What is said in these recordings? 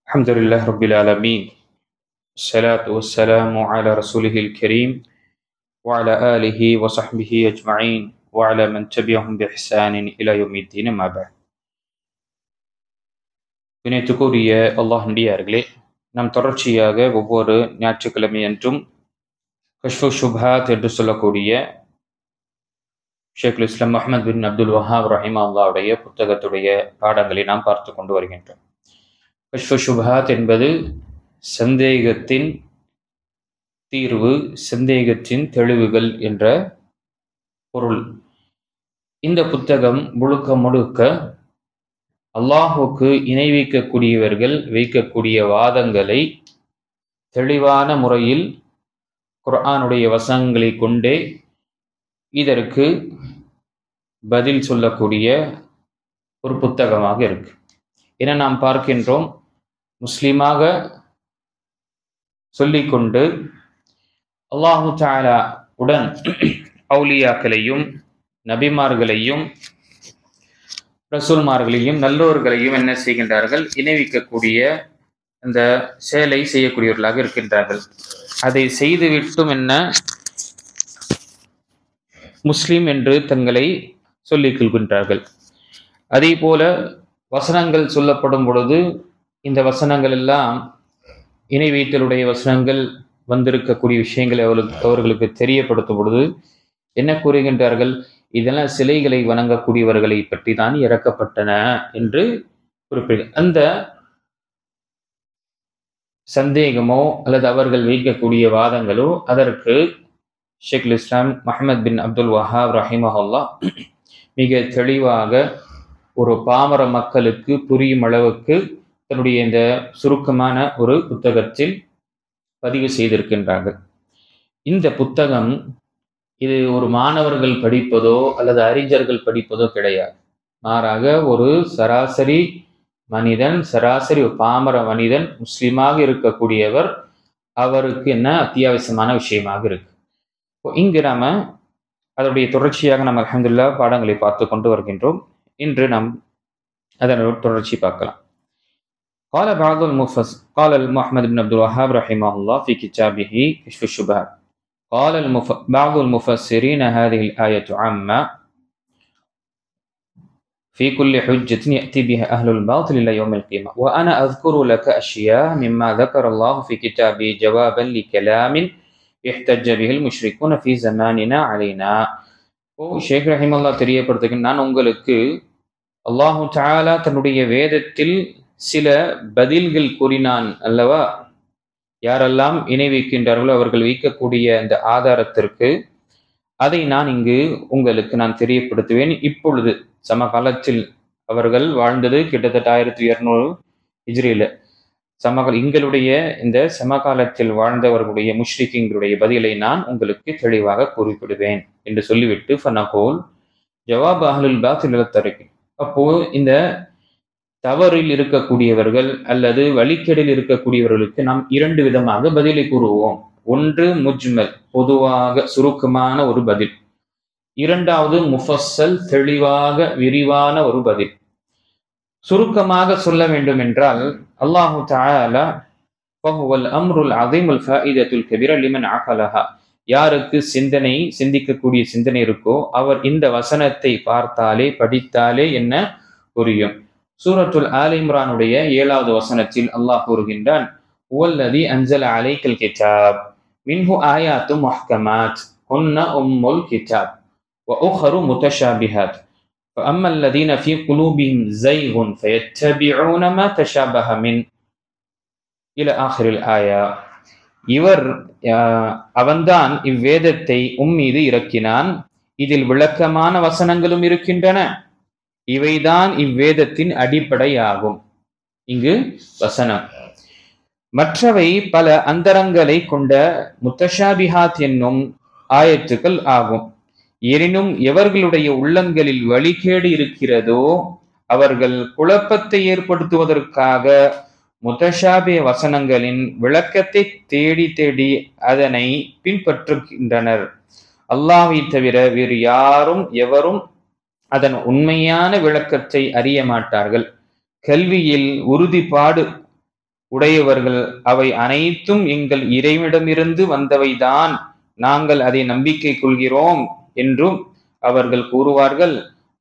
الحمد لله رب العالمين الصلاة والسلام على رسوله الكريم وعلى آله وصحبه أجمعين وعلى من تبعهم بإحسان إلى يوم الدين ما بعد வினைத்துக்குரிய அல்லாஹ் நடிகார்களே, நாம் தொடர்ச்சியாக ஒவ்வொரு ஞாயிற்றுக்கிழமையன்றும் கஷ்ஃபு ஷுப்ஹாத் என்று சொல்லக்கூடிய ஷேகுல் இஸ்லாம் முஹம்மது பின் அப்துல் வஹாப் ரஹிமஹுல்லாஹ்வுடைய புத்தகத்துடைய பாடங்களை நாம் பார்த்து கொண்டு வருகின்றோம். கஷ்ஃபு ஷுப்ஹாத் என்பது சந்தேகத்தின் தீர்வு, சந்தேகத்தின் தெளிவுகள் என்ற பொருள். இந்த புத்தகம் முழுக்க அல்லாஹுக்கு இணை வைக்கக்கூடியவர்கள் வைக்கக்கூடிய வாதங்களை தெளிவான முறையில் குர்ஆனுடைய வசனங்களை கொண்டே இதற்கு பதில் சொல்லக்கூடிய ஒரு புத்தகமாக இருக்கு. என நாம் பார்க்கின்றோம், முஸ்லிமாக சொல்லிக்கொண்டு அல்லாஹு தஆலா உடன் அவுலியாக்களையும் நபிமார்களையும் ரசூல்மார்களையும் நல்லோர்களையும் என்ன செய்கின்றார்கள்? இணைவிக்கக்கூடிய அந்த செயலை செய்யக்கூடியவர்களாக இருக்கின்றார்கள். அதை செய்துவிட்டும் என்ன முஸ்லிம் என்று தங்களை சொல்லிக் கொள்கின்றார்கள். அதே போல வசனங்கள் சொல்லப்படும் பொழுது இந்த வசனங்கள் எல்லாம் இணை வைத்தலுடைய வசனங்கள் வந்திருக்கக்கூடிய விஷயங்களை அவர்களுக்கு தெரியப்படுத்தும் பொழுது என்ன கூறுகின்றார்கள்? இதெல்லாம் சிலைகளை வணங்கக்கூடியவர்களை பற்றி தான் இறக்கப்பட்டன என்று குறிப்பிடுகிறார். அந்த சந்தேகமோ அல்லது அவர்கள் வைக்கக்கூடிய வாதங்களோ அதற்கு ஷேகுல் இஸ்லாம் முஹம்மது பின் அப்துல் வஹாப் ரஹிமஹுல்லாஹ் மிக தெளிவாக ஒரு பாமர மக்களுக்கு புரியும் அளவுக்கு தன்னுடைய இந்த சுருக்கமான ஒரு புத்தகத்தில் பதிவு செய்திருக்கின்றார்கள். இந்த புத்தகம் இது ஒரு மாணவர்கள் படிப்பதோ அல்லது அறிஞர்கள் படிப்பதோ கிடையாது. மாறாக ஒரு சராசரி மனிதன், சராசரி ஒரு பாமர மனிதன், முஸ்லிமாக இருக்கக்கூடியவர், அவருக்கு என்ன அத்தியாவசியமான விஷயமாக இருக்கு. இங்கு நாம அதனுடைய தொடர்ச்சியாக நம்ம அல்ஹம்துலில்லாஹ் பாடங்களை பார்த்து கொண்டு வருகின்றோம். இன்று நாம் அதனோட தொடர்ச்சி பார்க்கலாம். قال محمد بن عبد الوهاب رحمه الله في كتابه كشف الشبهات قال بعض المفسرين هذه الآية عامة في كل حجة يأتي بها أهل الباطل إلى يوم القيامة وأنا أذكر لك أشياء مما ذكر الله في كتابه جوابا لكلام احتج به المشركون في زماننا علينا. ஷேக் ரஹிமல்லா தெரியப்படுத்துகிறேன், நான் உங்களுக்கு அல்லாஹு தஆலா தன்னுடைய வேதத்தில் சில பதில்கள் கூறினான் அல்லவா? யாரெல்லாம் இணை வைக்கின்றார்களோ அவர்கள் வைக்கக்கூடிய அந்த ஆதாரத்திற்கு அதை நான் இங்கு உங்களுக்கு நான் தெரியப்படுத்துவேன். இப்பொழுது சமகாலத்தில் அவர்கள் வாழ்ந்தது கிட்டத்தட்ட 1200 ஹிஜ்ரியில. எங்களுடைய இந்த சமகாலத்தில் வாழ்ந்தவர்களுடைய முஷ்ரிக்கீங்களுடைய பதிலை நான் உங்களுக்கு தெளிவாக குறிப்பிடுவேன் என்று சொல்லிவிட்டு ஃபனகூல் ஜவாப் அஹ்லுல் பாத்தில் தரக்கு. அப்போ இந்த தவறில் இருக்கக்கூடியவர்கள் அல்லது வழிகேடில் இருக்கக்கூடியவர்களுக்கு நாம் இரண்டு விதமாக பதிலை கூறுவோம். ஒன்று முஜ்மல், பொதுவாக சுருக்கமான ஒரு பதில். இரண்டாவது முஃபஸ்ஸல், தெளிவாக விரிவான ஒரு பதில். சுருக்கமாக சொல்ல வேண்டும் என்றால் அல்லாஹு தஆலா ஃபஹுவல் அம்ருல் அஸீமுல் ஃபாயிதத்துல் கபீர லிமன் அகலஹா, யாருக்கு சிந்திக்கக்கூடிய சிந்தனை இருக்கோ அவர் இந்த வசனத்தை பார்த்தாலே படித்தாலே என்ன புரியும். சூரத்துல் ஆல் இம்ரானுடைய 7வது வசனத்தில் அல்லாஹ் கூறுகின்றான், வல்லதி அன்ஸல அலைக்கல் கிதாப் மின்ஹு ஆயாத்தும் முஹ்கமாத் ஹுன்ன உம்முல் கிதாப் வ உக்ஹரு முத்தஷாபிஹாத் ஃபஅம்மா அல்லதீன ஃபீ குலூபிஹிம் ஸைகுன் ஃபயத்தபிஊன மா தஷாபஹ மின் இலா ஆகிரில் ஆயா. அவன்தான் இவ்வேதத்தை மீது இறக்கினான், இதில் விளக்கமான வசனங்களும் இருக்கின்றன, இவைதான் இவ்வேதத்தின் அடிப்படையாகும். இங்கு வசனம். மற்றவை பல அந்தரங்களை கொண்ட முத்தஷாபிஹாத் என்னும் ஆயத்துக்கள் ஆகும். எனினும் எவர்களுடைய உள்ளங்களில் வழிகேடு இருக்கிறதோ அவர்கள் குழப்பத்தை ஏற்படுத்துவதற்காக முத்தஷாபி வசனங்களின் விளக்கத்தை தேடி தேடி அதனை பின்பற்றுகின்றனர். அல்லாஹ்வை தவிர வேறு எவரும் அதன் உண்மையான விளக்கத்தை அறிய மாட்டார்கள். கல்வியில் உறுதிப்பாடு உடையவர்கள், அவை அனைத்தும் எங்கள் இறைவனிடமிருந்து வந்தவைதான், நாங்கள் அதை நம்பிக்கை கொள்கிறோம் என்றும் அவர்கள் கூறுவார்கள்.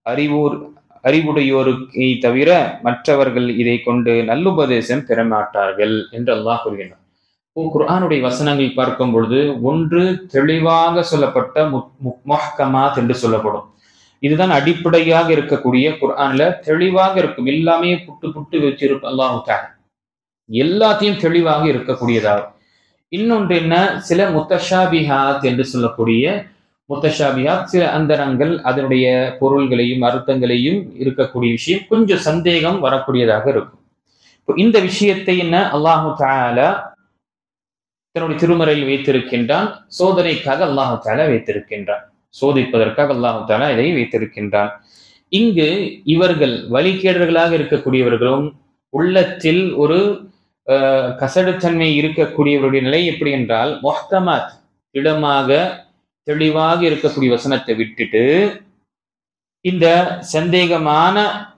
அறிவுடையோருக்கை தவிர மற்றவர்கள் இதை கொண்டு நல்லுபதேசம் பெறமாட்டார்கள் என்று அல்லாஹ் கூறுகின்றார். குர்ஆனுடைய வசனங்கள் பார்க்கும் பொழுது ஒன்று தெளிவாக சொல்லப்பட்ட முஹ்கமாத் என்று சொல்லப்படும். இதுதான் அடிப்படையாக இருக்கக்கூடிய குர்ஆன்ல தெளிவாக இருக்கும். எல்லாமே புட்டு புட்டு வச்சிருக்கும் அல்லாஹ் தஆலா, எல்லாத்தையும் தெளிவாக இருக்கக்கூடியதாகும். இன்னொன்று என்ன, சில முத்தஷாபிஹாத் என்று சொல்லக்கூடிய முத்தஷாபிஹாத், சில அந்தரங்கள், அதனுடைய பொருள்களையும் அர்த்தங்களையும் இருக்கக்கூடிய விஷயம் கொஞ்சம் சந்தேகம் வரக்கூடியதாக இருக்கும். இந்த விஷயத்தை என்ன அல்லாஹு தஆலா தன்னுடைய திருமறையில் வைத்திருக்கின்றான். சோதனைக்காக அல்லாஹு தஆலா வைத்திருக்கின்றான், சோதிப்பதற்காக அல்லாஹு தஆலா இதை வைத்திருக்கின்றான். இங்கு இவர்கள் வழிகேடர்களாக இருக்கக்கூடியவர்களும் உள்ளத்தில் ஒரு கசடுத்தன்மை இருக்கக்கூடியவருடைய நிலை எப்படி என்றால், முஹ்கமாத் இடமாக தெளிவாக இருக்கக்கூடிய வசனத்தை விட்டுட்டு இந்த சந்தேகமான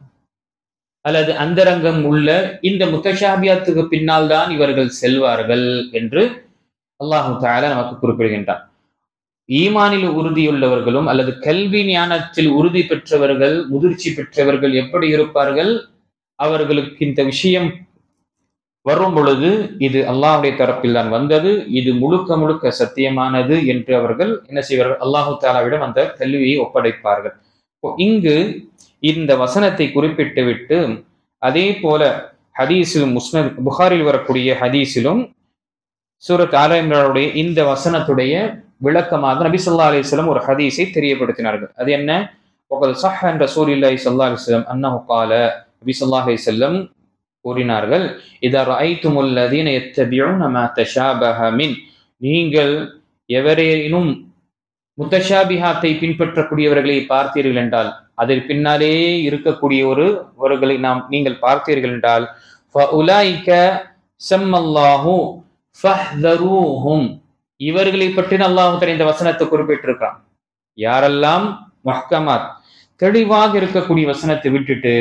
அல்லது அந்தரங்கம் உள்ள இந்த முத்தஷாபியாத்துக்கு பின்னால் தான் இவர்கள் செல்வார்கள் என்று அல்லாஹு தஆலா நமக்கு குறிப்பிடுகின்றான். ஈமானில் உறுதியுள்ளவர்களும் அல்லது கல்வி ஞானத்தில் உறுதி பெற்றவர்கள், முதிர்ச்சி பெற்றவர்கள் எப்படி இருப்பார்கள்? அவர்களுக்கு இந்த விஷயம் வரும் பொழுது இது அல்லாஹுடைய தரப்பில் தான் வந்தது, இது முழுக்க முழுக்க சத்தியமானது என்று அவர்கள் என்ன செய்வார்கள்? அல்லாஹு தஆலாவிடம் அந்த கல்வியை ஒப்படைப்பார்கள். இங்கு இந்த வசனத்தை குறிப்பிட்டு விட்டு அதே போல ஹதீஸிலும் முஸ்னத் புகாரில் வரக்கூடிய ஹதீஸிலும் சூரத் ஆல இம்ரானுடைய இந்த வசனத்துடைய விளக்கமாக நபி ஸல்லல்லாஹு அலைஹி வஸல்லம் ஒரு ஹதீஸை தெரியப்படுத்தினார்கள். அது என்ன? வகத் ஸஹ்ஹ அன் ரசூலில்லாஹி ஸல்லல்லாஹு அலைஹி வஸல்லம் அன்னஹு قال, நபி ஸல்லல்லாஹு அலைஹி வஸல்லம் கூறினார்கள், இதா ரஅய்துமுல் லதீன யத்தபிஊன மா தஷாபஹ மின், நீங்கள் எவரேனும் முத்தஷாபிஹாத்தை பின்பற்றக்கூடியவர்களை பார்த்தீர்கள் என்றால், அதில் பின்னாலே இருக்கக்கூடியவர்களை நீங்கள் பார்த்தீர்கள் என்றால், ஃபஉலாயிக ஸம்மல்லாஹு ஃபஹ்தரூஹும், இவர்களை பற்றி அல்லாஹ் தஆலா இந்த வசனத்தை குறிப்பிட்டிருக்கிறான். யாரெல்லாம் முஹ்கமாத் தெளிவாக இருக்கக்கூடிய வசனத்தை விட்டுட்டு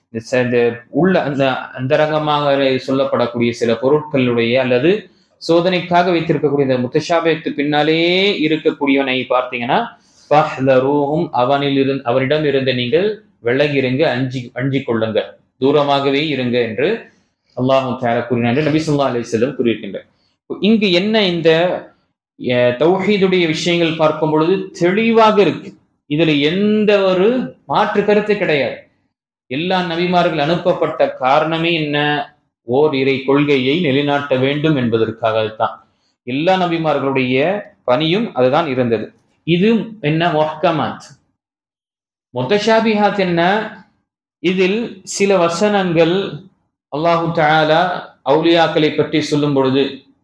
உள்ள அந்த அந்தரங்கமாக சொல்லப்படக்கூடிய சில பொருட்களுடைய அல்லது சோதனைக்காக வைத்திருக்கக்கூடிய இந்த முத்தஷாபிஹத்துக்கு பின்னாலே இருக்கக்கூடியவனை பார்த்தீங்கன்னா, ஃபஹ்தரூஹும், அவனிடம் இருந்து நீங்கள் விலகிருங்க, அஞ்சி கொள்ளுங்க, தூரமாகவே இருங்க என்று அல்லாஹ் தஆலா கூறினார். நபி ஸல்லல்லாஹு அலைஹி வஸல்லம் கூறியிருக்கின்றார். இங்கு என்ன, இந்த தௌஹீதுடைய விஷயங்கள் பார்க்கும் பொழுது தெளிவாக இருக்கு. இதுல எந்த ஒரு மாற்று கருத்து கிடையாது. எல்லா நபிமார்கள் அனுப்பப்பட்ட காரணமே என்ன? ஓர் இறை கொள்கையை நிலைநாட்ட வேண்டும் என்பதற்காகத்தான். எல்லா நபிமார்களுடைய பணியும் அதுதான் இருந்தது. இது என்ன? முஹ்கமாத். முத்தஷாபிஹாத் என்ன? இதில் சில வசனங்கள் அல்லாஹு தஆலா அவுலியாக்களை பற்றி சொல்லும் பொழுது,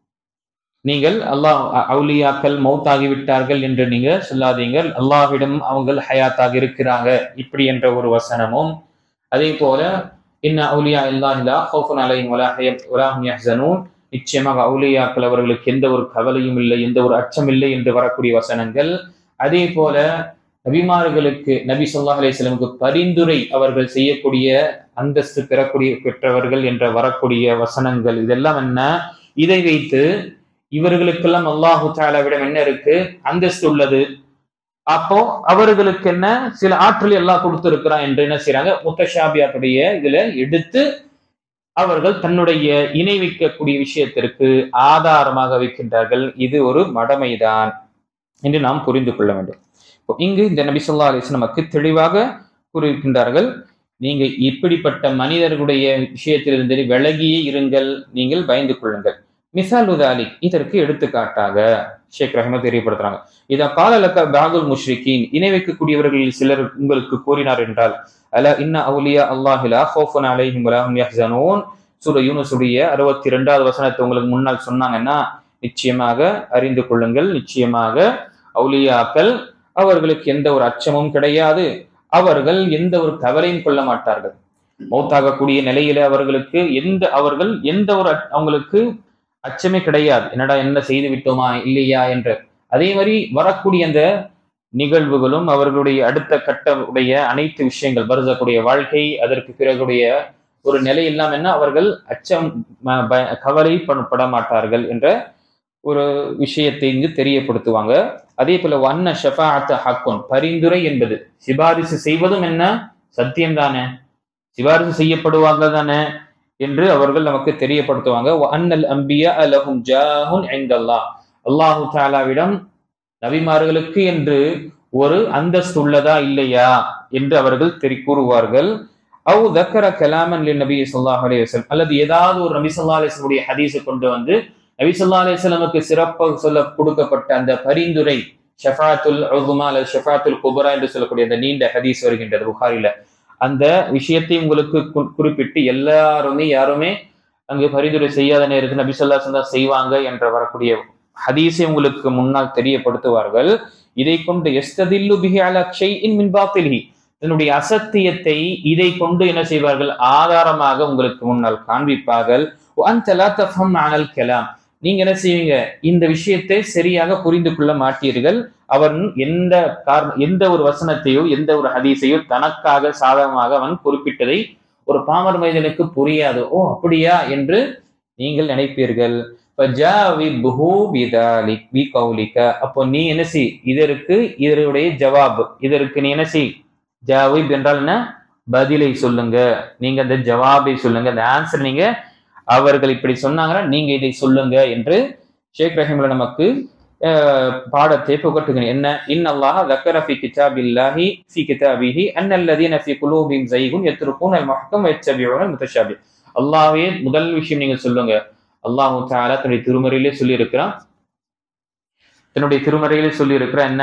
நீங்கள் அவுலியாக்கள் மௌத்தாகிவிட்டார்கள் என்று நீங்க சொல்லாதீங்க, அல்லாஹ்விடம் அவங்க ஹயாத்தாக இருக்கிறாங்க, இப்படி என்ற ஒரு வசனமும், அதே போல இன்ன அவுலியா இல்லாஹி லா ஹௌஃபுன் அலைஹிம் வலா ஹும் யஹ்ஸனூன், நிச்சயமாக அவுலியாக்கள் அவர்களுக்கு எந்த ஒரு கவலையும் இல்லை, எந்த ஒரு அச்சம் இல்லை என்று வரக்கூடிய வசனங்கள். அதே போல நபிமார்களுக்கு, நபி ஸல்லல்லாஹு அலைஹி வஸல்லமுக்கு பரிந்துரை அவர்கள் செய்யக்கூடிய அந்தஸ்து பெற்றவர்கள் என்ற வரக்கூடிய வசனங்கள். இதெல்லாம் என்ன? இதை வைத்து இவர்களுக்கெல்லாம் அல்லாஹு தஆலாவிடம் என்ன இருக்கு? அந்தஸ்து உள்ளது. அப்போ அவர்களுக்கு என்ன சில ஆற்றல் எல்லாம் கொடுத்திருக்கிறான் என்று என்ன செய்யறாங்க? முத்தஷாபியாத்துடைய இதுல எடுத்து அவர்கள் தன்னுடைய இணை வைக்கக்கூடிய விஷயத்திற்கு ஆதாரமாக வைக்கின்றார்கள். இது ஒரு மடமைதான் என்று நாம் புரிந்து கொள்ள வேண்டும். இங்கு இந்த நபி ஸல்லல்லாஹு அலைஹி வஸல்லம் நமக்கு தெளிவாக கூறியிருக்கின்றார்கள், நீங்க இப்படிப்பட்ட மனிதர்களுடைய விஷயத்திலிருந்து விலகியே இருங்கள், நீங்கள் பயந்து கொள்ளுங்கள். மிசால் உதாலிக், இதற்கு எடுத்துக்காட்டாக ஷேக் ரஹ்மத் தெரியப்படுத்துறாங்க, இதா காலலக பாதுல் முஷ்ரிகீன், இணை வைக்கக்கூடியவர்களில் சிலர் உங்களுக்கு கூறினார் என்றால், அலா இன்ன அவுலியா அல்லாஹி லா ஹௌஃபுன் அலைஹிம் வலா ஹும் யஹ்ஸனூன், சூரா யூனுஸுடைய 62வது வசனத்தை உங்களுக்கு முன்னால் சொன்னாங்கன்னா, நிச்சயமாக அறிந்து கொள்ளுங்கள், நிச்சயமாக அவுலியாக்கள் அவர்களுக்கு எந்த ஒரு அச்சமும் கிடையாது, அவர்கள் எந்த ஒரு கவலையும் கொள்ள மாட்டார்கள். மௌத்தாகக்கூடிய நிலையில அவர்களுக்கு அவங்களுக்கு அச்சமே கிடையாது. என்னடா என்ன செய்து விட்டோமா இல்லையா என்ற. அதே மாதிரி வரக்கூடிய அந்த நிகழ்வுகளும் அவர்களுடைய அடுத்த கட்ட உடைய அனைத்து விஷயங்கள், வருதக்கூடிய வாழ்க்கை, அதற்கு பிறகுடைய ஒரு நிலை இல்லாம என்ன அவர்கள் அச்சம் கவலைப்பட மாட்டார்கள் என்ற ஒரு விஷயத்தை இங்கு தெரியப்படுத்துவாங்க. அதே போல வண்ண ஷஃபாஅத் ஹக்குன், பரிந்துரை என்பது சிபாரிசு செய்வதும் என்ன சத்தியம் தானே, சிபாரிசு செய்யப்படுவாங்க தானே என்று அவர்கள் நமக்கு தெரியப்படுத்துவாங்க. அன்னல் அம்பியா லஹும் ஜாஹுன் இன்தல்லாஹ், அல்லாஹு தஆலாவிடம் நபிமார்களுக்கு என்று ஒரு அந்தஸ்து உள்ளதா இல்லையா என்று அவர்கள் கூறுவார்கள். அவு தக்கர கலாமன் நபி ஸல்லல்லாஹு அலைஹி வஸல்லம், அல்லது ஏதாவது ஒரு நபி ஸல்லல்லாஹு அலைஹி வஸல்லம் உடைய ஹதீஸை கொண்டு வந்து நபி ஸல்லல்லாஹு அலைஹி வஸல்லமுக்கு சிறப்பாக சொல்ல கொடுக்கப்பட்ட அந்த பரிந்துரை ஷஃபாஅத்துல் உஸ்மா அல்லது ஷஃபாஅத்துல் குப்ரா என்று சொல்லக்கூடிய அந்த நீண்ட ஹதீஸ் வருகின்றது புகாரில, அந்த விஷயத்தை உங்களுக்கு குறிப்பிட்டு யாருமே அங்கு பரிந்துரை செய்யாத நேரத்தில் நபி ஸல்லல்லாஹு அலைஹி வஸல்லம் செய்வாங்க என்ற வரக்கூடிய ஹதீஸை உங்களுக்கு முன்னால் தெரியப்படுத்துவார்கள். இதை கொண்டு எஸ்ததில்லு பிஹி அலா ஷைஇன் மின் பாத்திலிஹி, இதனுடைய அசத்தியத்தை இதை கொண்டு என்ன செய்வார்கள், ஆதாரமாக உங்களுக்கு முன்னால் காண்பிப்பார்கள். வஅன்த லா தஃஹம் மஅனல் கலாம், நீங்க என்ன செய்வீங்க, இந்த விஷயத்தை சரியாக புரிந்து கொள்ள மாட்டீர்கள். அவன் எந்த ஒரு வசனத்தையோ எந்த ஒரு ஹதீஸையோ தனக்காக சாதகமாக அவன் குறிப்பிட்டதை ஒரு பாமர மனிதனுக்கு புரியாது. ஓ அப்படியா என்று நீங்கள் நினைப்பீர்கள். அப்போ நீ என்ன செய், இதனுடைய ஜவாப், இதற்கு நீ என்ன செய், ஜாவிப் என்றால் என்ன, பதிலை சொல்லுங்க, நீங்க அந்த ஜவாபை சொல்லுங்க, அந்த ஆன்சர் நீங்க அவர்கள் இப்படி சொன்னாங்கன்னா நீங்க இதை சொல்லுங்க என்று ஷேக் ரஹீமுல்லா நமக்கு பாடத்தை புகட்டுகிறேன். என்ன, இன்னல்லாஹ ذكر في كتاب الله في كتابه ان الذين في قلوبهم زيغ يتركون المحكم ويتبعون المتشابه. அல்லாஹ்வே முதல் விஷயம் நீங்க சொல்லுங்க, அல்லாஹ் தஆலா தன்னுடைய திருமறையிலே சொல்லி இருக்கிறான், என்ன,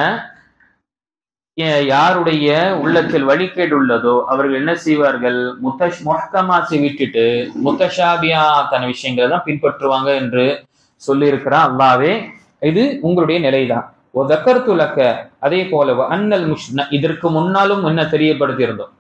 யாருடைய உள்ளத்தில் வழிகேடு உள்ளதோ அவர்கள் என்ன செய்வார்கள், முஹ்கமாத்தை விட்டுட்டு முத்தஷாபியாத்தான விஷயங்களை தான் பின்பற்றுவாங்க என்று சொல்லி இருக்கிறான் அல்லாஹ்வே. இது உங்களுடைய நிலைதான். அதே போல அன்னல் இதற்கு முன்னாலும் என்ன தெரியப்படுத்தியிருந்தோம்,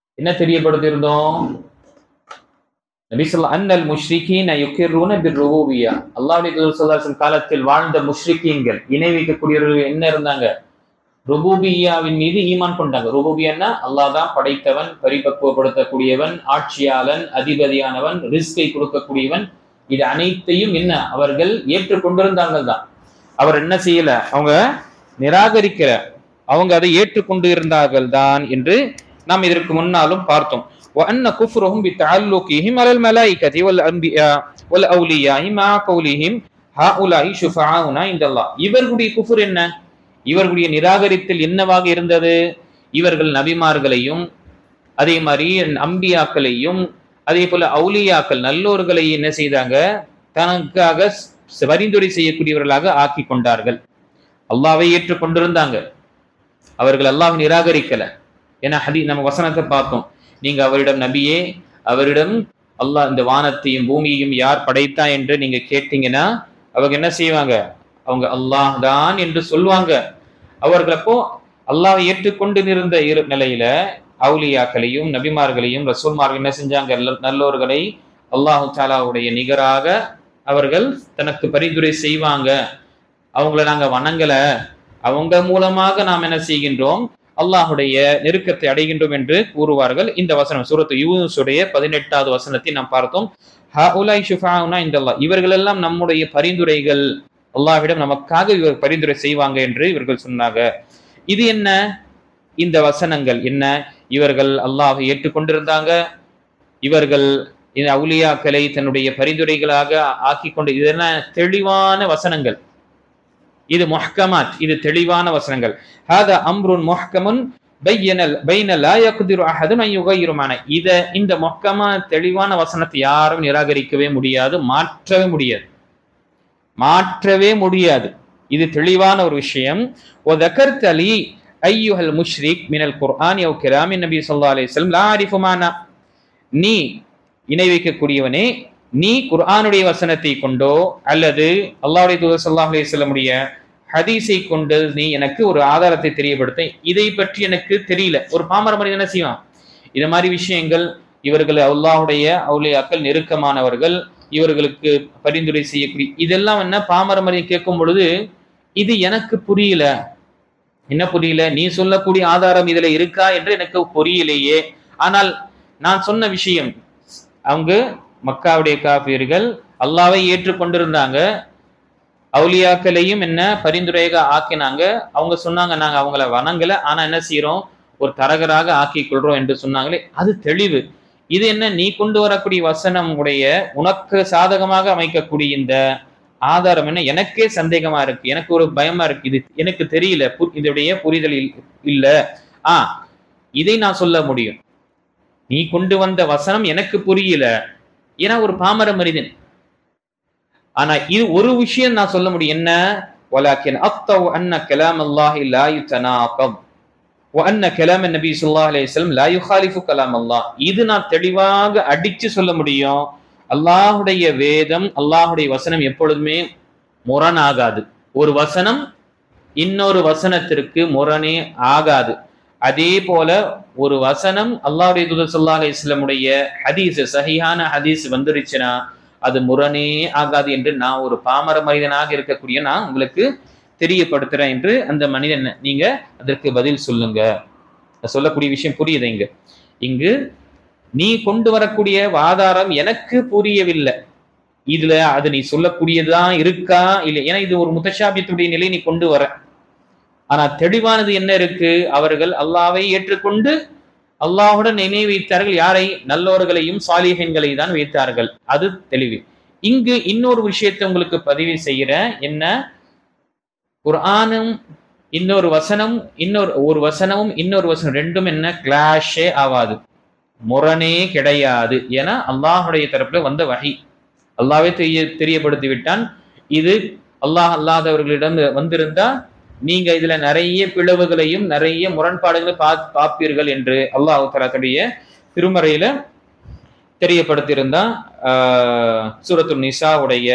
நபி ஸல்லல்லாஹு அன்னல் முஷ்ரிகீன யுகிர்ரூன பிர்ருபூபிய்யா, அல்லாஹ்வுடைய தூதர் ஸல்லல்லாஹு அலைஹி வஸல்லம் காலத்தில் வாழ்ந்த முஷ்ரிக்கீன்கள், இணை வைக்கக்கூடியவர்கள் என்ன இருந்தாங்க, ருபூபிய்யாவின் மீது ஈமான் கொண்டாங்க. ருபூபிய்யான்னா அல்லாஹ் தான் படைத்தவன், பரிபக்குவப்படுத்தக்கூடியவன், ஆட்சியாளன், அதிபதியானவன், ரிஸ்கை கொடுக்கக்கூடியவன், இது அனைத்தையும் என்ன அவர்கள் ஏற்றுக்கொண்டிருந்தார்கள் தான். அவர் என்ன செய்யல, அவங்க நிராகரிக்கிற, அவங்க அதை ஏற்றுக்கொண்டு இருந்தார்கள் தான் என்று நாம் இதற்கு முன்னாலும் பார்த்தோம். وأن كفرهم بتعلقهم على الملائكة والأنبياء والأولياء مع قولهم هؤلاء شفعاؤنا عند الله. இவர்களுடைய குஃபர் என்ன, இவர்களுடைய நிராகரித்தல் என்னவாக இருந்தது, இவர்கள் நபிமார்களையும் அதே மாதிரி அம்பியாக்களையும் அதே போல அவுலியாக்கள் நல்லோர்களை என்ன செய்தாங்க, தனக்காக பரிந்துரை செய்யக்கூடியவர்களாக ஆக்கி கொண்டார்கள். அல்லாஹ்வை ஏற்றுக்கொண்டிருந்தாங்க, அவர்கள் அல்லாஹ் நிராகரிக்கல. ஏன்னா நம்ம வசனத்தை பார்த்தோம், நீங்க அவரிடம் நபியே, அவரிடம் அல்லாஹ் இந்த வானத்தையும் பூமியையும் யார் படைத்தா என்று நீங்க கேட்டீங்கன்னா அவங்க என்ன செய்வாங்க, அவங்க அல்லாஹ் தான் என்று சொல்லுவாங்க. அவர்கள் அப்போ அல்லாஹ்வை ஏற்றுக்கொண்டு இருந்த நிலையில அவுலியாக்களையும் நபிமார்களையும் ரசூல்மார்கள் என்ன செஞ்சாங்க, நல்லோர்களை அல்லாஹு தஆலாவுடைய நிகராக அவர்கள் தனக்கு பரிந்துரை செய்வாங்க. அவங்கள நாங்க வணங்கல, அவங்க மூலமாக நாம் என்ன செய்கின்றோம், அல்லாஹுடைய நெருக்கத்தை அடைகின்றோம் என்று கூறுவார்கள். இந்த வசனம் சூரத்து யூனுஸுடைய 18வது வசனத்தை நாம் பார்த்தோம். ஹஉலாய் ஷுஃபாஉனா இன்தல்லாஹ், இவர்கள் எல்லாம் நம்முடைய பரிந்துரைகள், அல்லாஹ்விடம் நமக்காக இவர் பரிந்துரை செய்வாங்க என்று இவர்கள் சொன்னாங்க. இது என்ன, இந்த வசனங்கள் என்ன, இவர்கள் அல்லாஹ்வை ஏற்றுக்கொண்டிருந்தாங்க, இவர்கள் இந்த அவுலியாக்களை தன்னுடைய பரிந்துரைகளாக ஆக்கி கொண்டு, இதெல்லாம் தெளிவான வசனங்கள், இது முஹ்கமாத், இது தெளிவான வசனங்கள். ஹாதா அம்ருன் முஹ்கமுன் பைன லா யக்திரு அஹதுன் அன் யுகையிரு மஅனா. இந்த முஹ்கமாத் தெளிவான வசனத்தை யாரும் நிராகரிக்கவே முடியாது, மாற்றவே முடியாது. இது தெளிவான ஒரு விஷயம். வ ذكرت لي ايها المشرك من القران او كلام النبي صلى الله عليه وسلم لا اعرف معنى. நீ இணை வைக்கக்கூடியவனே, நீ குர்ஆனுடைய வசனத்தை கொண்டோ அல்லது அல்லாஹ்வுடைய தூதர் ஸல்லல்லாஹு அலைஹி வஸல்லம் உடைய ஹதீஸை கொண்டு நீ எனக்கு ஒரு ஆதாரத்தை தெரியப்படுத்த, இதை பற்றி எனக்கு தெரியல. ஒரு பாமர மனிதன் என்ன செய்வான், இது மாதிரி விஷயங்கள், இவர்கள் அல்லாஹ்வுடைய அவுலியாக்கள் நெருக்கமானவர்கள், இவர்களுக்கு பரிந்துரை செய்யக்கூடிய, இதெல்லாம் என்ன பாமர மனிதன் கேட்கும் பொழுது இது எனக்கு புரியல. என்ன புரியல, நீ சொல்லக்கூடிய ஆதாரம் இதுல இருக்கா என்று எனக்கு புரியலையே. ஆனால் நான் சொன்ன விஷயம் அவங்க மக்காவுடைய காஃபிர்கள் அல்லாவை ஏற்றுக்கொண்டிருந்தாங்க, அவுலியாக்களையும் என்ன பரிந்துரையாக ஆக்கினாங்க. அவங்க சொன்னாங்க நாங்க அவங்கள வணங்கல, ஆனா என்ன செய்யறோம், ஒரு தரகராக ஆக்கி கொள்றோம் என்று சொன்னாங்களே, அது தெளிவு. இது என்ன, நீ கொண்டு வரக்கூடிய வசனம் உடைய உனக்கு சாதகமாக அமைக்கக்கூடிய இந்த ஆதாரம் என்ன, எனக்கே சந்தேகமா இருக்கு, எனக்கு ஒரு பயமா இருக்கு, இது எனக்கு தெரியல, இதனுடைய புரிதல் இல்ல. இதை நான் சொல்ல முடியும், நீ கொண்டு வந்த வசனம் எனக்கு புரியல, ஏன்னா ஒரு பாமர மனிதன். ஆனா இது ஒரு விஷயம் நான் சொல்ல முடியும், என்ன, வலாக்கின் அக்தவ் அன்ன கலாம் அல்லாஹி லா யுதனாகப் வ அன்ன கலாம் நபி ஸல்லல்லாஹு அலைஹி வஸல்லம் லா யுகாலிஃபு கலாம் அல்லாஹ். இது நான் தெளிவாக அடிச்சு சொல்ல முடியும். அல்லாஹுடைய வேதம், அல்லாஹுடைய வசனம் எப்பொழுதுமே முரணாகாது. ஒரு வசனம் இன்னொரு வசனத்திற்கு முரணே ஆகாது. அதே போல ஒரு வசனம் அல்லாஹ்வுடைய தூதர் ஸல்லல்லாஹு அலைஹி வஸல்லம் உடைய ஹதீஸ், சஹீஹான ஹதீஸ் வந்துருச்சுன்னா அது முரணே ஆகாது என்று நான் ஒரு பாமர மனிதனாக இருக்கக்கூடிய நான் உங்களுக்கு தெரியப்படுத்துறேன் என்று அந்த மனிதன், நீங்க அதற்கு பதில் சொல்லுங்க. சொல்லக்கூடிய விஷயம் புரியுது. இங்கு நீ கொண்டு வரக்கூடிய ஆதாரம் எனக்கு புரியவில்லை, இதுல அது நீ சொல்லக்கூடியதான் இருக்கா இல்லை, ஏன்னா இது ஒரு முத்தஷாபித்துடைய நிலை நீ கொண்டு வர. ஆனா தெளிவானது என்ன இருக்கு, அவர்கள் அல்லாவை ஏற்றுக்கொண்டு அல்லாஹுடன் இணை வைத்தார்கள். யாரை, நல்லோர்களையும் சாலிஹீன்களை தான் வைத்தார்கள். அது தெளிவு. இங்கு இன்னொரு விஷயத்தை உங்களுக்கு பதிவு செய்யற, என்ன, குர்ஆனும் இன்னொரு வசனம் இன்னொரு வசனம் ரெண்டும் என்ன கிளாஷே ஆகாது, முரணே கிடையாது. ஏன்னா அல்லாஹுடைய தரப்புல வந்த வஹி, அல்லாவே தெரியப்படுத்தி விட்டான். இது அல்லாஹ் அல்லாதவர்களிடம் வந்திருந்தா நீங்க இதுல நிறைய பிளவுகளையும் நிறைய முரண்பாடுகளை பார்ப்பீர்கள் என்று அல்லாஹ் தஆலாவுடைய திருமறையில தெரியப்படுத்தியிருந்தா. சூரத்துல் நிசாவுடைய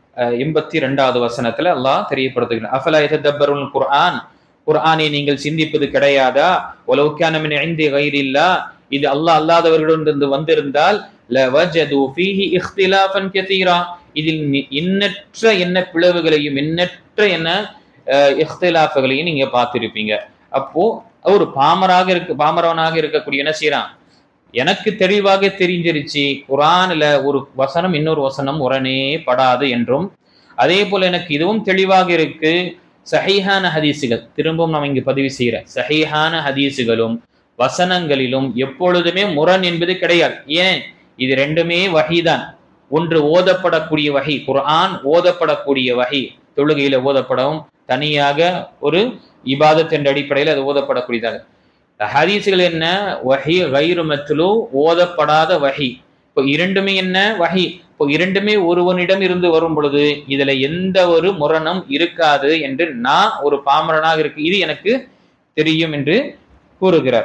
82வது வசனத்துல அல்லாஹ் தெரியப்படுத்துகிறான், அஃபலா யததப்பருல் குர்ஆன், குர்ஆனை நீங்கள் சிந்திப்பது கிடையாதா, வலவ் கான மின் இன்தி கைரில்லாஹ், இது அல்லாஹ் அல்லாதவர்களிடமிருந்து வந்திருந்தால் லவஜது ஃபீஹி இக்திலாஃபன் கதீரா, இதில் எண்ணற்ற என்ன பிளவுகளையும் எண்ணற்ற என்ன இக்திலாஃப்களையும் நீங்க பார்த்திருப்பீங்க. அப்போ ஒரு பாமரவனாக இருக்கக்கூடிய என்ன செய்யறான், எனக்கு தெளிவாக தெரிஞ்சிருச்சு குர்ஆன்ல ஒரு வசனம் இன்னொரு வசனம் உடனே படாது என்றும், அதே போல எனக்கு இதுவும் தெளிவாக இருக்கு சஹீஹான ஹதீஸுகள், திரும்பவும் நாம் இங்கு பதிவு செய்யற சஹீஹான ஹதீஸுகளும் வசனங்களிலும் எப்பொழுதுமே முரண் என்பது கிடையாது. ஏன், இது ரெண்டுமே வஹீதான். ஒன்று ஓதப்படக்கூடிய வஹி, குர்ஆன் ஓதப்படக்கூடிய வஹி, தொழுகையில ஓதப்படவும் தனியாக ஒரு இபாதத் என்ற அடிப்படையில் அது ஓதப்படக்கூடியதாக. ஹதீஸுகள் என்ன, வஹி கைரு மத்லூ, ஓதப்படாத வஹி. இப்போ இரண்டுமே என்ன வஹி, இப்போ இரண்டுமே ஒருவனிடம் இருந்து வரும் பொழுது இதுல எந்த ஒரு முரணம் இருக்காது என்று நான் ஒரு பாமரனாக இருக்கு, இது எனக்கு தெரியும் என்று கூறுகிறார்.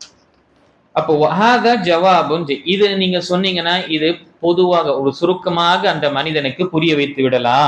அப்போ வஹாதா ஜவாபுன், இது நீங்க சொன்னீங்கன்னா இது பொதுவாக ஒரு சுருக்கமாக அந்த மனிதனுக்கு புரிய வைத்து விடலாம்.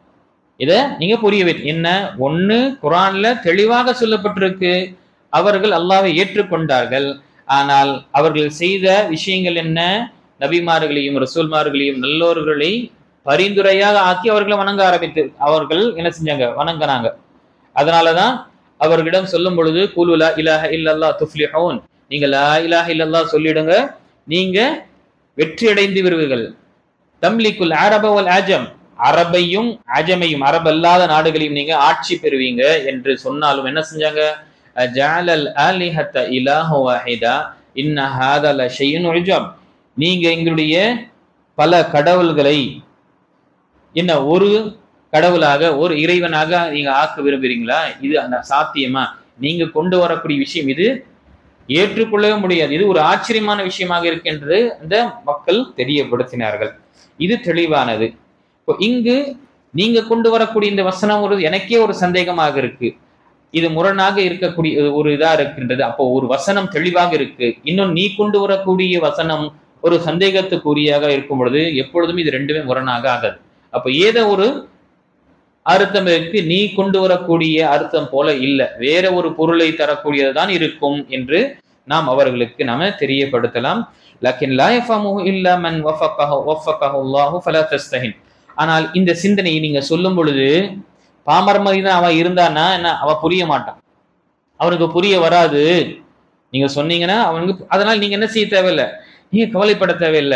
இத நீங்க புரிய வைத்து, என்ன, ஒண்ணு குர்ஆன்ல தெளிவாக சொல்லப்பட்டிருக்கு, அவர்கள் அல்லாஹ்வை ஏற்றுக்கொண்டார்கள், ஆனால் அவர்கள் செய்த விஷயங்கள் என்ன, நபிமார்களையும் ரசூல்மார்களையும் நல்லோர்களை பரிந்துரையாக ஆக்கி அவர்களை வணங்க ஆரம்பித்து அவர்கள் என்ன செஞ்சாங்க, வணங்கினாங்க. அதனாலதான் அவர்களிடம் சொல்லும் பொழுது குலு லா இலாஹ இல்லல்லாஹ் துஃப்லிஹூன், நீங்க லா இலாஹ இல்லல்லாஹ் சொல்லிடுங்க, நீங்க வெற்றி அடைந்து விடுவீர்கள். தம்லிகுல் அரப வல் அஜம், அரபையும் அஜமையும் அரபல்லாத நாடுகளையும் நீங்க ஆட்சி பெறுவீங்க என்று சொன்னாலும் என்ன செஞ்சாங்க, ஜஅலல் ஆலிஹத இலாஹ வாஹிதா இன்ன ஹாதா லஷைஉன் உஜப், நீங்க எங்களுடைய பல கடவுள்களை என்ன ஒரு கடவுளாக ஒரு இறைவனாக நீங்க ஆக்க விரும்புறீங்களா, இது அந்த சாத்தியமா, நீங்க கொண்டு வரக்கூடிய விஷயம் இது ஏற்றுக்கொள்ளவே முடியாது, இது ஒரு ஆச்சரியமான விஷயமாக இருக்கின்றது அந்த மக்கள் தெரியப்படுத்தினார்கள். இது தெளிவானது. இப்போ இங்கு நீங்க கொண்டு வரக்கூடிய இந்த வசனம் ஒரு எனக்கே ஒரு சந்தேகமாக இருக்கு, இது முரணாக இருக்கக்கூடிய ஒரு இதா இருக்கின்றது. அப்போ ஒரு வசனம் தெளிவாக இருக்கு, இன்னும் நீ கொண்டு வரக்கூடிய வசனம் ஒரு சந்தேகத்துக்குரியாக இருக்கும் பொழுது எப்பொழுதும் இது ரெண்டுமே முரணாக ஆகாது. அப்ப ஏதோ ஒரு அர்த்தம் இருக்கு, நீ கொண்டு வரக்கூடிய அர்த்தம் போல இல்ல, வேற ஒரு பொருளை தரக்கூடியதுதான் இருக்கும் என்று நாம் அவர்களுக்கு நாம தெரியப்படுத்தலாம். லக்கின் லா யஃபஹமுஹு இல்லா மன் வஃபகஹு அல்லாஹு ஃபலா தஸ்தஹின். ஆனால் இந்த சிந்தனையை நீங்க சொல்லும் பொழுது பாமரமதிதான் அவன் இருந்தான்னா என்ன, அவன் புரிய மாட்டான், அவனுக்கு புரிய வராது. நீங்க சொன்னீங்கன்னா அவனுக்கு, அதனால நீங்க என்ன செய்ய தேவையில்லை, நீங்க கவலைப்பட தேவையில்லை,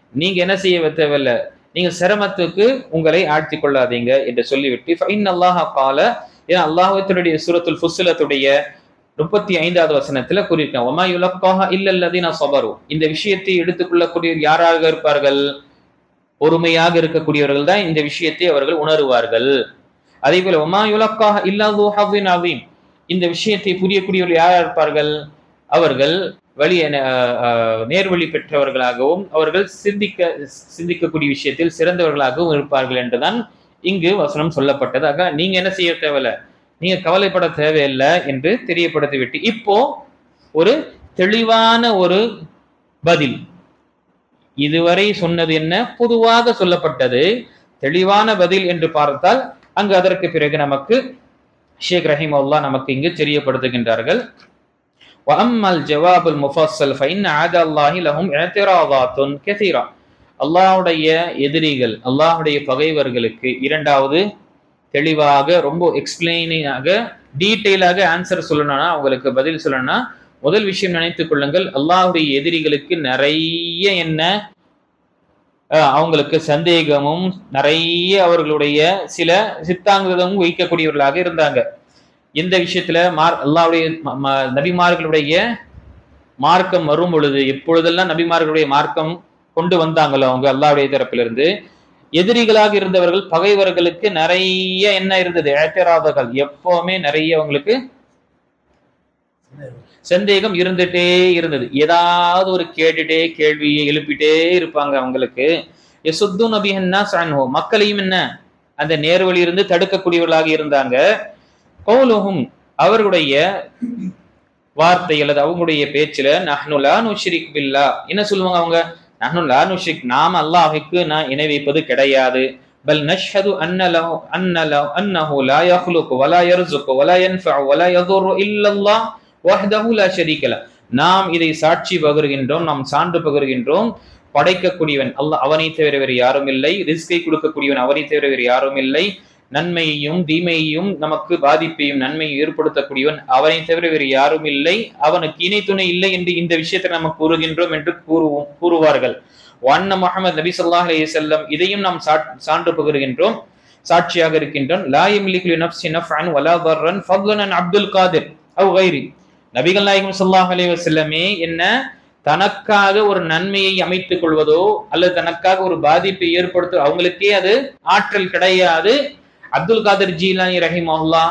நீங்க என்ன செய்ய தேவையில்ல, நீங்க சிரமத்துக்கு உங்களை ஆட்சி கொள்ளாதீங்க என்று சொல்லிவிட்டு ஃபஇன்னல்லாஹ கால, ஏன் அல்லாஹ்வுடைய சூரத்துல் ஃபுஸ்ஸலத்துடைய 35வது வசனத்துல கூறியிருக்காங்க, வமா யுலக்காஹ இல்லல்லதீன ஸபரு. இந்த விஷயத்தை எடுத்துக்கொள்ளக்கூடியவர் யாராக இருப்பார்கள்? பொறுமையாக இருக்கக்கூடியவர்கள் தான் இந்த விஷயத்தை அவர்கள் உணருவார்கள். அதே போல வமா யுலக்காஹ இல்லா து ஹவ்வின் அதீம், இந்த விஷயத்தை புரியக்கூடியவர்கள் யாரா இருப்பார்கள்? அவர்கள் நேர்வழி பெற்றவர்களாகவும் அவர்கள் சிந்திக்கக்கூடிய விஷயத்தில் சிறந்தவர்களாகவும் இருப்பார்கள் என்றுதான் இங்கு வசனம் சொல்லப்பட்டது. ஆக நீங்க என்ன செய்ய தேவையில்லை, நீங்க கவலைப்பட தேவையில்லை என்று தெரியப்படுத்திவிட்டு இப்போ ஒரு தெளிவான ஒரு பதில். இதுவரை சொன்னது என்ன? பொதுவாக சொல்லப்பட்டது. தெளிவான பதில் என்று பார்த்தால் அங்கு அதற்கு பிறகு நமக்கு ஷேக் ரஹிமஹுல்லாஹ் நமக்கு இங்கு தெரியப்படுத்துகின்றார்கள். வஅம்மல் ஜவாபுல் முஃபஸ்ஸல் ஃபஇன் அஅதல்லாஹி லஹும் இஅ்திராதாத்துன் கஸீரா. அல்லாஹ்வுடைய எதிரிகள், அல்லாஹ்வுடைய பகைவர்களுக்கு இரண்டாவது தெளிவாக ரொம்ப எக்ஸ்பிளைனாக டீட்டெயிலாக ஆன்சர் சொல்லணும்னா, அவங்களுக்கு பதில் சொல்லணும்னா, முதல் விஷயம் நினைத்துக் கொள்ளுங்கள், அல்லாஹ்வுடைய எதிரிகளுக்கு நிறைய என்ன அவங்களுக்கு சந்தேகமும் நிறைய அவர்களுடைய சில சித்தாந்தமும் வைக்கக்கூடியவர்களாக இருந்தாங்க. எந்த விஷயத்துல அல்லாஹ்வுடைய நபிமார்களுடைய மார்க்கம் வரும் பொழுது, எப்பொழுதெல்லாம் நபிமார்களுடைய மார்க்கம் கொண்டு வந்தாங்களோ அவங்க அல்லாஹ்வுடைய தரப்பிலிருந்து, எதிரிகளாக இருந்தவர்கள் பகைவர்களுக்கு நிறைய என்ன இருந்தது? ஏத்தராதகள், எப்பவுமே நிறைய அவங்களுக்கு சந்தேகம் இருந்துட்டே இருந்தது. ஏதாவது ஒரு கேட்டுட்டே கேள்வியை எழுப்பிட்டே இருப்பாங்க அவங்களுக்கு. யசுத்து நபிஹன்னா சான்ஹோ, மக்களையும் என்ன அந்த நேர்வழி இருந்து தடுக்கக்கூடியவர்களாக இருந்தாங்க. கௌலுஹும், அவர்களுடைய வார்த்தை அல்லது அவங்களுடைய பேச்சுல நஹ்னு லா நுஷ்ரிக் பில்லாஹ், என்ன சொல்லுவாங்க அவங்க? நஹ்னு லா நுஷ்ரிக், நாம் அல்லாஹ்வுக்கு நான் இணை வைப்பது கிடையாது. பல் நஷ்ஹது அன்னஹு லா யக்லுகு வலா யர்ஸுகு வலா யன்ஃபஉ வலா யதுர்ரு இல்லல்லாஹ் வஹ்தஹு லா ஷரீக லஹ். நாம் இதை சாட்சி பகர்கின்றோம், நாம் சான்று பகர்கின்றோம், படைக்கக்கூடியவன் அல்லாஹ், அவனை தவிர வேறு யாரும் இல்லை. ரிஸ்கை கொடுக்கக்கூடியவன் அவனை தவிர வேறு யாரும் இல்லை. நன்மையையும் தீமையையும் நமக்கு பாதிப்பையும் நன்மையை ஏற்படுத்தக்கூடியவன் அவனை தவிர வேறு யாரும் இல்லை. அவனுக்கு இணை துணை இல்லை என்று இந்த விஷயத்தை நம்ம கூறுகின்றோம் என்று கூறுவார்கள். வண்ண முஹம்மது நபி ஸல்லல்லாஹு அலைஹி வஸல்லம், இதையும் நாம் சான்று பகர்கின்றோம், சாட்சியாக இருக்கின்றோம். லா யம்லிகு லினஃப்ஸி நஃப்அன் வலா தர்ரன் ஃபضلا عن அப்துல் காதிர் அவ் கைரி. நபிகள் நாயகம் ஸல்லல்லாஹு அலைஹி வஸல்லமே என்ன தனக்காக ஒரு நன்மையை அமைத்துக் கொள்வதோ அல்லது தனக்காக ஒரு பாதிப்பை ஏற்படுத்த அவங்களுக்கே அது ஆற்றல் கிடையாது. அப்துல் காதிர் ஜீலானி ரஹிமஹுல்லாஹ்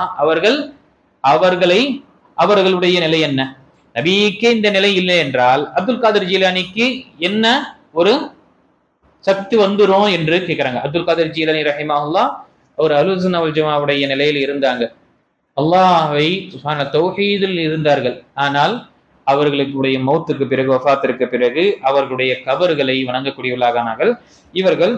அவர்களுடைய நிலை என்ன? நபிக்கே இந்த நிலை இல்லை என்றால் அப்துல் காதிர் ஜீலானிக்கு என்ன ஒரு சக்தி வந்துரும் என்று கேட்கிறாங்க. அப்துல் காதிர் ஜீலானி ரஹிமஹுல்லாஹ் அவர் அஹ்லுஸ் சுன்னah வல் ஜமாஅவுடைய நிலையில் இருந்தாங்க. அல்லாஹ்வை சுப்ஹான தௌஹீதில் இருந்தார்கள். ஆனால் அவர்களுடைய மௌத்துக்கு பிறகு, வஃபாத்திற்கு பிறகு அவர்களுடைய கபர்களை வணங்கக்கூடியவர்களானார்கள். இவர்கள்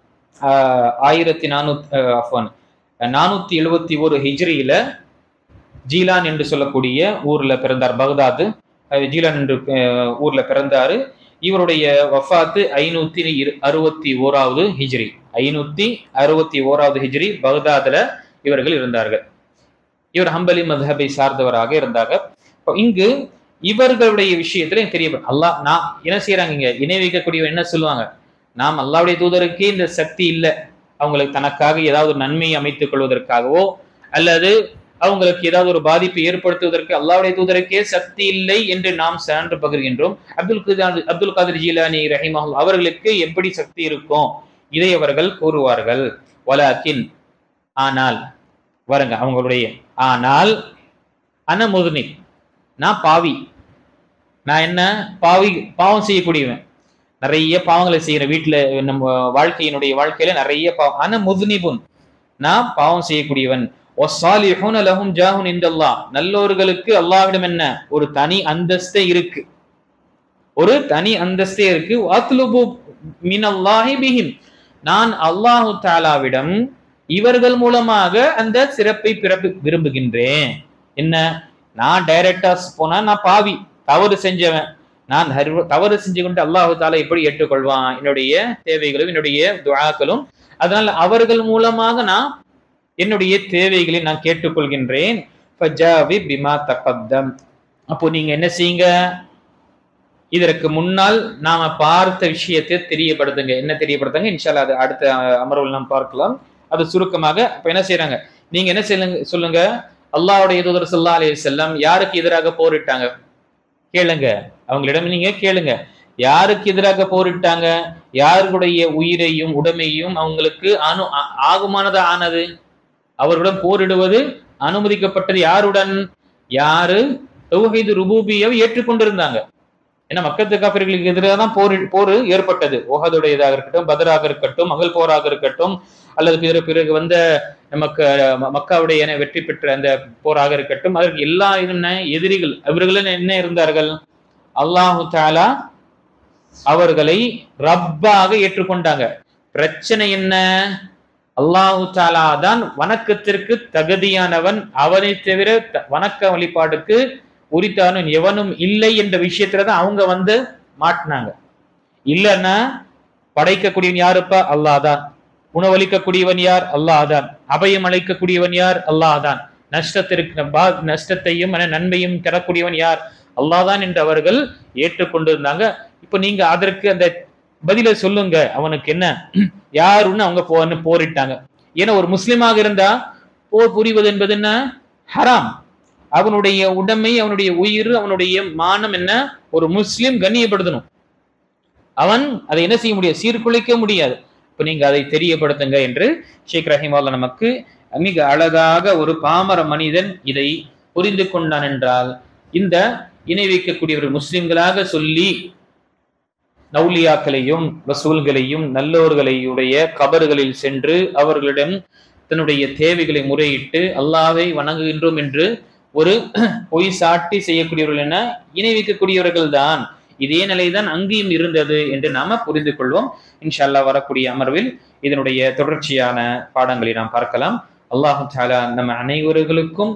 471 ஹிஜ்ரியில ஜீலான் என்று சொல்லக்கூடிய ஊர்ல பிறந்தார். பக்தாது ஜீலான் என்று ஊர்ல பிறந்தாரு. இவருடைய வஃபாத்து 561வது ஹிஜ்ரி, 561வது ஹிஜ்ரி பக்தாதுல இவர்கள் இருந்தார்கள். இவர் ஹம்பலி மத்ஹபை சார்ந்தவராக இருந்தாங்க. இங்கு இவர்களுடைய விஷயத்துல தெரியப்படும் அல்லாஹ் நான் என்ன செய்யறாங்க, இங்க இணை வைக்கக்கூடியவன் என்ன சொல்லுவாங்க, நாம் அல்லாஹ்வுடைய தூதருக்கே இந்த சக்தி இல்லை, அவங்களுக்கு தனக்காக ஏதாவது நன்மையை அமைத்துக் கொள்வதற்காகவோ அல்லது அவங்களுக்கு ஏதாவது ஒரு பாதிப்பை ஏற்படுத்துவதற்கு அல்லாஹ்வுடைய தூதருக்கே சக்தி இல்லை என்று நாம் சான்று பகிர்கின்றோம். அப்துல் காதிர் ஜீலானி ரஹிமஹுல்லாஹ் அவர்களுக்கு எப்படி சக்தி இருக்கும், இதை அவர்கள் கூறுவார்கள். வலாக்கின், ஆனால் வருங்க அவங்களுடைய, ஆனால் அன முதுனிப், நான் பாவி, நான் என்ன பாவம் செய்யக்கூடியவன், நிறைய பாவங்களை செய்யற, வீட்டுல நம்ம வாழ்க்கையில நிறைய பாவம். அன முதுனிபுன், நான் பாவம் செய்யக்கூடியவன். வஸ்ஸாலிஹூன லஹும் ஜாஹுன் இன்தல்லாஹ், நல்லோர்களுக்கு அல்லாஹ்விடம் என்ன ஒரு தனி அந்தஸ்தே இருக்கு, ஒரு தனி அந்தஸ்தே இருக்கு. வஅத்லுபு மினல்லாஹி பிஹிம், நான் அல்லாஹ் தஆலாவிடம் இவர்கள் மூலமாக அந்த சிறப்பை விரும்புகின்றேன். என்ன, நான் டைரக்டா போனா நான் பாவி, தவறு செஞ்சவன், நான் தவறு செஞ்சு கொண்டு அல்லாஹ் தஆலா எப்படி ஏற்றுக்கொள்வான் என்னுடைய தேவைகளும் என்னுடைய துஆக்களும். அதனால அவர்கள் மூலமாக நான் என்னுடைய தேவைகளை நான் கேட்டுக்கொள்கின்றேன். ஃபஜாவி பிமா தகத்தம், அப்போ நீங்க என்ன செய்யுங்க, இதற்கு முன்னால் நாம பார்த்த விஷயத்தை தெரியப்படுத்துங்க. என்ன தெரியப்படுத்துங்க? இன்ஷா அல்லாஹ் அது அடுத்த அமர்வில் நாம் பார்க்கலாம். அது சுருக்கமாக இப்ப என்ன செய்யறாங்க? நீங்க என்ன சொல்லுங்க. அல்லாஹ்வுடைய தூதர் ஸல்லல்லாஹு அலைஹி வஸல்லம் யாருக்கு எதிராக போரிட்டாங்க? கேளுங்க. அவங்களிடம் நீங்க கேளுங்க. யாருக்கு எதிராக போரிட்டாங்க? யாருடைய உயிரையும் உடமையும் அவங்களுக்கு ஆகுமானதா ஆனது? அவர்களுடன் போரிடுவது அனுமதிக்கப்பட்டது யாருடன்? யாரு தௌஹீது ருபூபிய்யாவை ஏற்றுக்கொண்டிருந்தாங்க. ஏன்னா மக்கத்து காபிர்களுக்கு எதிராக தான் போர் ஏற்பட்டது. உஹதுடையதாக இருக்கட்டும், பத்ராக இருக்கட்டும், அகல் போராக இருக்கட்டும், அல்லது பிறகு வந்த நமக்கு மக்காவுடைய வெற்றி பெற்ற அந்த போராக இருக்கட்டும், அதற்கு எல்லா எதிரிகள் அவர்கள் என்ன இருந்தார்கள்? அல்லாஹு தஆலா அவர்களை ரப்பாக ஏற்றுக்கொண்டாங்க. பிரச்சனை என்ன? அல்லாஹு தஆலா தான் வணக்கத்திற்கு தகுதியானவன், அவனை தவிர வணக்க வழிபாடுக்கு உரித்தானும் எவனும் இல்லை என்ற விஷயத்துலதான் அவங்க மாட்டினாங்க. இல்லைன்னா படைக்கக்கூடியவன் யாருப்பா? அல்லாஹ். உணவளிக்கக்கூடியவன் யார்? அல்லாஹ். அபயம் அளிக்கக்கூடியவன் யார்? அல்லாஹ். நஷ்டத்தையும் நன்மையும் தரக்கூடியவன் யார்? அல்லாஹ் என்று அவர்கள் ஏற்றுக்கொண்டிருந்தாங்க. இப்ப நீங்க அதற்கு அந்த பதில சொல்லுங்க. அவனுக்கு என்ன யாருன்னு அவங்க போரிட்டாங்க. ஏன்னா ஒரு முஸ்லிமாக இருந்தா போர் புரிவது என்பது என்ன? ஹராம். அவனுடைய உடைமை, அவனுடைய உயிர், அவனுடைய மானம் என்ன? ஒரு முஸ்லிம் கண்ணியப்படுத்தணும். அவன் அதை என்ன செய்ய முடியாது? சீர்குலைக்க முடியாது. இப்ப நீங்க அதை தெரியப்படுத்துங்க என்று ஷேக் ரஹிமஹுல்லாஹ் நமக்கு மிக அழகாக ஒரு பாமர மனிதன் இதை புரிந்து கொண்டான் என்றால், இந்த இணை வைக்கக்கூடியவர்கள் முஸ்லிம்களாக சொல்லி நௌலியாக்களையும் ரசூல்களையும் நல்லோர்களுடைய கபர்களில் சென்று அவர்களிடம் தன்னுடைய தேவைகளை முறையிட்டு அல்லாஹ்வை வணங்குகின்றோம் என்று ஒரு பொய் சாட்டி செய்யக்கூடியவர்கள் என இணை வைக்கக்கூடியவர்கள் தான். இதே நிலைதான் அங்கேயும் இருந்தது என்று நாம புரிந்து கொள்வோம். இன்ஷா அல்லாஹ் வரக்கூடிய அமர்வில் இதனுடைய தொடர்ச்சியான பாடங்களை நாம் பார்க்கலாம். அல்லாஹு தஆலா நம்ம அனைவர்களுக்கும்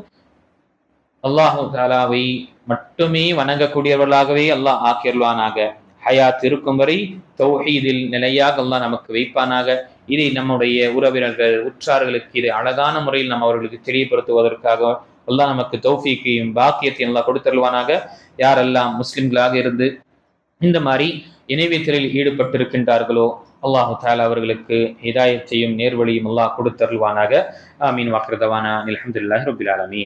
அல்லாஹு தஆலாவை மட்டுமே வணங்கக்கூடியவர்களாகவே அல்லாஹ் ஆக்கியருள்வானாக. ஹயாத் இருக்கும் வரை தௌஹீதில் நிலையாக அல்லாஹ் நமக்கு வைப்பானாக. இதை நம்முடைய உறவினர்கள் உற்றார்களுக்கு இதை அழகான முறையில் நாம் அவர்களுக்கு தெரியப்படுத்துவதற்காக அல்லாஹ் நமக்கு தௌஃபீக்கையும் பாக்கியத்தையும் அல்லாஹ் கொடுத்தருள்வானாக. யாரெல்லாம் முஸ்லிம்களாக இருந்து இந்த மாதிரி இணைவேற்றலில் ஈடுபட்டிருக்கின்றார்களோ அல்லாஹு தஆலா அவர்களுக்கு ஹிதாயத்தையும் நேர்வழியும் அல்லாஹ் கொடுத்தருள்வானாக. ஆமீன். வாக்ரதவானா அல்ஹம்துலில்லாஹி ரப்பில் ஆலமீன்.